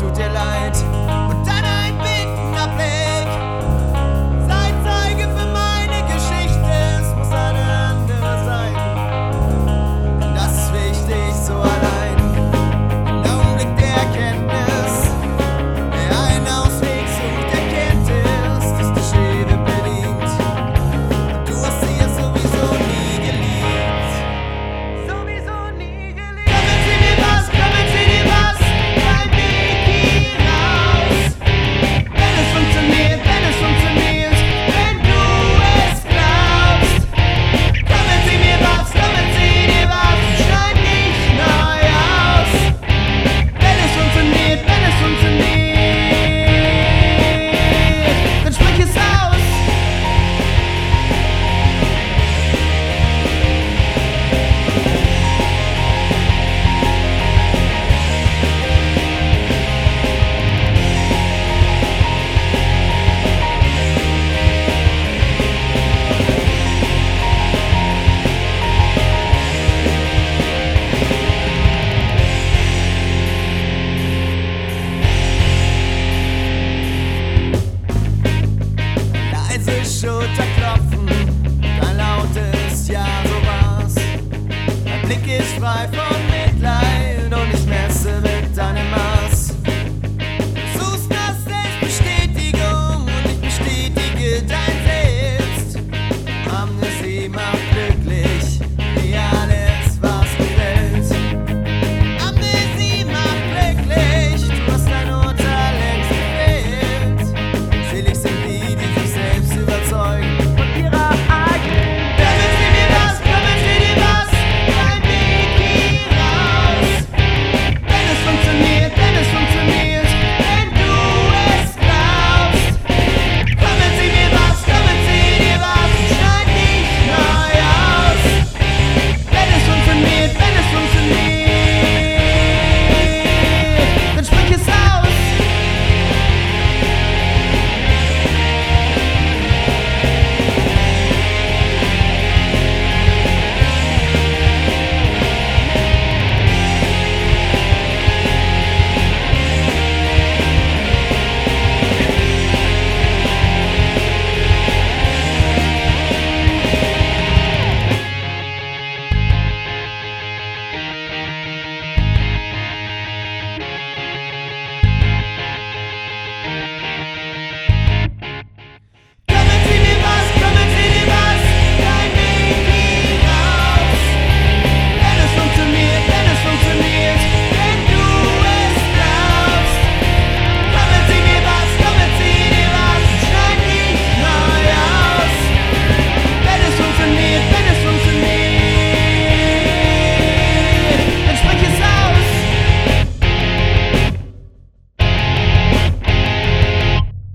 tut dir leid. Und dann ein bittender Blick. Sei Zeuge für meine Geschichte, es muss eine andere sein. Denn das ist wichtig, so allein. Ein Augenblick der Erkenntnis, der einen Ausweg sucht, erkennt es, dass die Schäbe bedient. Und du hast sie ja sowieso nie geliebt. Sowieso nie geliebt. Kommen Sie dir was, kein Weg hier raus. Wenn es funktioniert, wenn du es glaubst. Kommen Sie dir was, schneid nicht neu aus. Wenn es funktioniert, dann sprich es aus. Leise Schulterklopfen, dein lautes Ja, so war's. Dein Blick ist frei von